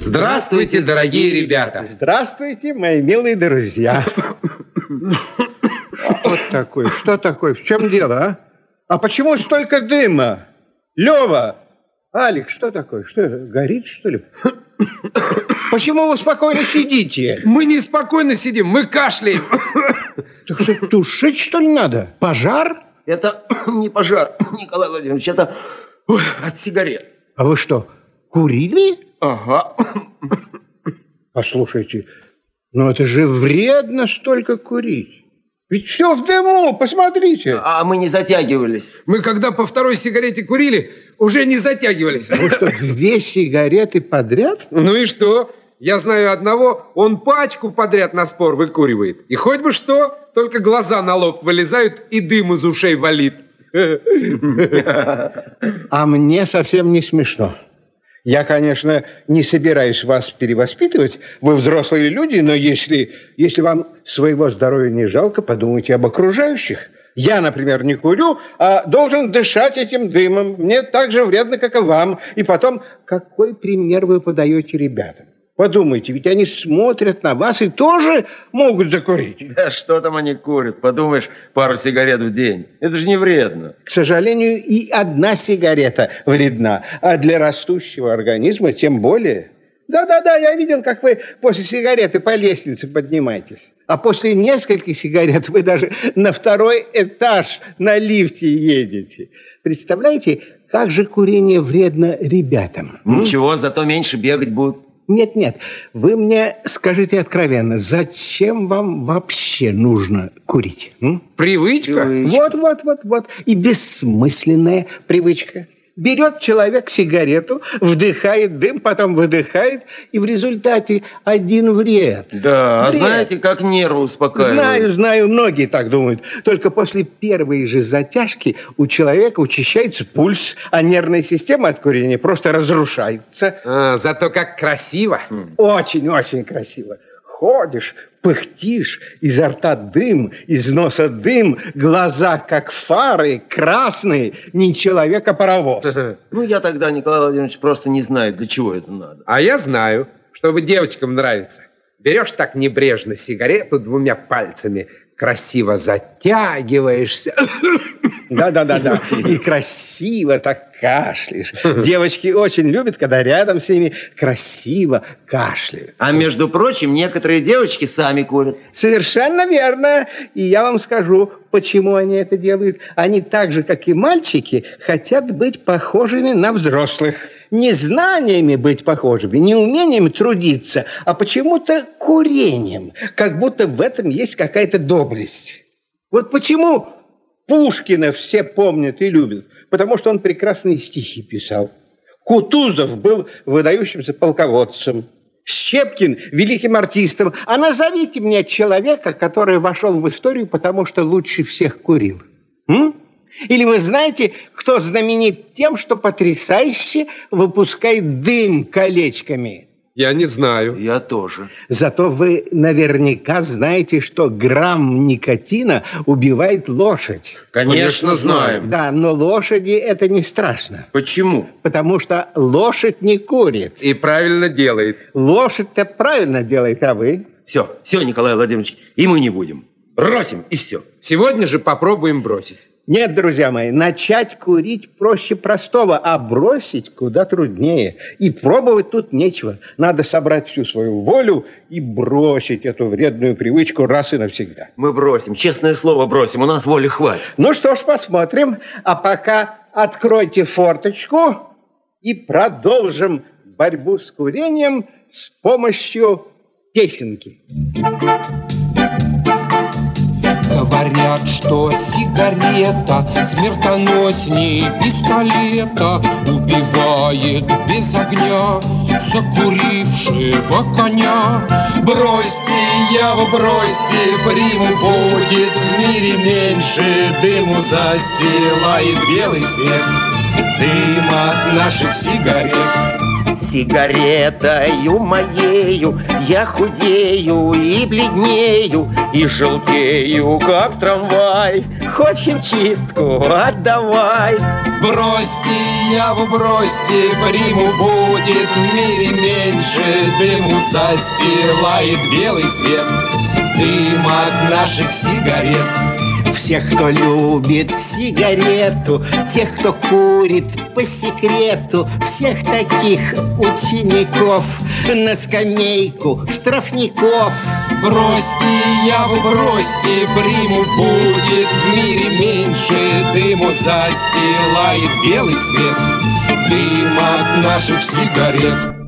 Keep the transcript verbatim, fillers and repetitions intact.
Здравствуйте, дорогие ребята. Здравствуйте, мои милые друзья. Что такое? Что такое? В чем дело, а? А почему столько дыма? Лева, Алик, что такое? Что это? Горит, что ли? Почему вы спокойно сидите? Мы не спокойно сидим, мы кашляем. Так что, тушить, что ли, надо? Пожар? Это не пожар, Николай Владимирович, это ой, от сигарет. А вы что, курили? Ага. Послушайте, ну это же вредно столько курить. Ведь все в дыму, посмотрите. А мы не затягивались. Мы когда по второй сигарете курили, уже не затягивались. Вы что, две сигареты подряд? Ну и что? Я знаю одного, он пачку подряд на спор выкуривает. И хоть бы что, только глаза на лоб вылезают и дым из ушей валит. А мне совсем не смешно. Я, конечно, не собираюсь вас перевоспитывать, вы взрослые люди, но если, если вам своего здоровья не жалко, подумайте об окружающих. Я, например, не курю, а должен дышать этим дымом. Мне так же вредно, как и вам. И потом, какой пример вы подаете ребятам? Подумайте, ведь они смотрят на вас и тоже могут закурить. Да что там они курят? Подумаешь, пару сигарет в день. Это же не вредно. К сожалению, и одна сигарета вредна, а для растущего организма тем более. Да-да-да, я видел, как вы после сигареты по лестнице поднимаетесь. А после нескольких сигарет вы даже на второй этаж на лифте едете. Представляете, как же курение вредно ребятам? Ничего, зато меньше бегать будут. Нет-нет, вы мне скажите откровенно, зачем вам вообще нужно курить? М? Привычка? Вот-вот-вот-вот. И бессмысленная привычка. Берет человек сигарету, вдыхает дым, потом выдыхает, и в результате один вред. Да, а вред. Знаете, как нервы успокаивают? Знаю, знаю, многие так думают. Только после первой же затяжки у человека учащается пульс, а нервная система от курения просто разрушается. А, зато как красиво. Очень-очень красиво. Ходишь, пыхтишь, изо рта дым, из носа дым, глаза как фары, красные, не человек, а паровоз. Ну, я тогда, Николай Владимирович, просто не знаю, для чего это надо. А я знаю, чтобы девочкам нравится. Берешь так небрежно сигарету двумя пальцами, красиво затягиваешься. Да-да-да-да. И красиво так кашляешь. Девочки очень любят, когда рядом с ними красиво кашляют. А между прочим, некоторые девочки сами курят. Совершенно верно. И я вам скажу, почему они это делают. Они так же, как и мальчики, хотят быть похожими на взрослых. Не знаниями быть похожими, не умением трудиться, а почему-то курением. Как будто в этом есть какая-то доблесть. Вот почему Пушкина все помнят и любят. Потому что он прекрасные стихи писал. Кутузов был выдающимся полководцем. Щепкин – великим артистом. А назовите мне человека, который вошел в историю, потому что лучше всех курил. М? Или вы знаете, кто знаменит тем, что потрясающе выпускает дым колечками? Я не знаю. Я тоже. Зато вы наверняка знаете, что грамм никотина убивает лошадь. Конечно, знаем. Да, но лошади это не страшно. Почему? Потому что лошадь не курит. И правильно делает. Лошадь-то правильно делает, а вы? Все, все, Николай Владимирович, и мы не будем. Бросим, и все. Сегодня же попробуем бросить. Нет, друзья мои, начать курить проще простого, а бросить куда труднее. И пробовать тут нечего. Надо собрать всю свою волю и бросить эту вредную привычку раз и навсегда. Мы бросим, честное слово бросим, у нас воли хватит. Ну что ж, посмотрим. А пока откройте форточку и продолжим борьбу с курением с помощью песенки. Говорят, что сигарета смертоноснее пистолета, убивает без огня закурившего коня. Бросьте, Ява, бросьте, приму будет в мире меньше, дыму застилает белый свет, дым от наших сигарет. Сигаретою моею я худею и бледнею, и желтею, как трамвай. Хоть химчистку отдавай. Бросьте, Яву, бросьте, приму будет в мире меньше дыму, застилает белый свет дым от наших сигарет. Всех, кто любит сигарету, тех, кто курит по секрету, всех таких учеников на скамейку штрафников. Бросьте, Яву, бросьте, приму будет в мире меньше дыму, застилает белый свет дым от наших сигарет.